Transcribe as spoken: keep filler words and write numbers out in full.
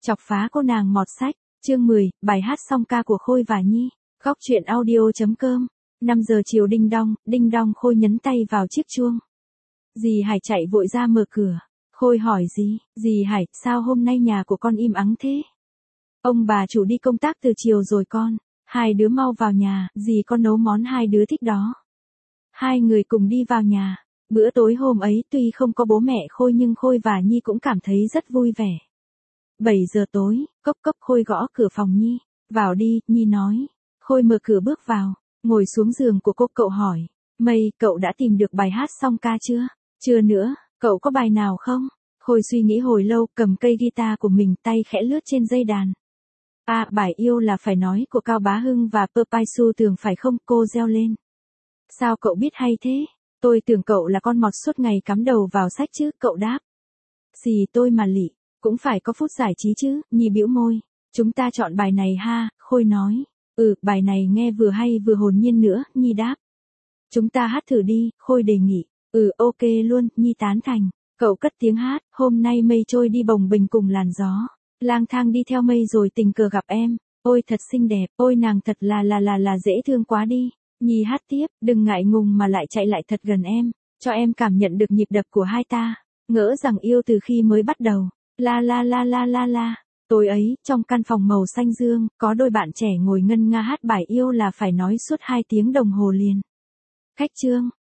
Chọc phá cô nàng mọt sách, chương mười, bài hát song ca của Khôi và Nhi, góc truyện audio.com. năm giờ chiều đinh đong, đinh đong Khôi nhấn tay vào chiếc chuông. Dì Hải chạy vội ra mở cửa. Khôi hỏi dì, dì Hải, sao hôm nay nhà của con im ắng thế? Ông bà chủ đi công tác từ chiều rồi con, hai đứa mau vào nhà, dì con nấu món hai đứa thích đó. Hai người cùng đi vào nhà. Bữa tối hôm ấy tuy không có bố mẹ Khôi nhưng Khôi và Nhi cũng cảm thấy rất vui vẻ. bảy giờ tối, cốc cốc Khôi gõ cửa phòng Nhi. Vào đi, Nhi nói. Khôi mở cửa bước vào, ngồi xuống giường của cô, cậu hỏi. Mây, cậu đã tìm được bài hát song ca chưa? Chưa nữa, cậu có bài nào không? Khôi suy nghĩ hồi lâu, cầm cây guitar của mình, tay khẽ lướt trên dây đàn. À, bài Yêu Là Phải Nói của Cao Bá Hưng và Pai Su Tường phải không? Cô reo lên. Sao cậu biết hay thế? Tôi tưởng cậu là con mọt suốt ngày cắm đầu vào sách chứ, cậu đáp. Gì tôi mà lị, cũng phải có phút giải trí chứ, Nhi bĩu môi. Chúng ta chọn bài này ha, Khôi nói. Ừ, bài này nghe vừa hay vừa hồn nhiên nữa, Nhi đáp. Chúng ta hát thử đi, Khôi đề nghị. Ừ, ok luôn, Nhi tán thành. Cậu cất tiếng hát, hôm nay mây trôi đi bồng bềnh cùng làn gió. Lang thang đi theo mây rồi tình cờ gặp em. Ôi thật xinh đẹp, ôi nàng thật là là là là dễ thương quá đi. Nhi hát tiếp, đừng ngại ngùng mà lại chạy lại thật gần em, cho em cảm nhận được nhịp đập của hai ta. Ngỡ rằng yêu từ khi mới bắt đầu. La la la la la la. Tối ấy, trong căn phòng màu xanh dương, có đôi bạn trẻ ngồi ngân nga hát bài Yêu Là Phải Nói suốt hai tiếng đồng hồ liền. Khách trương,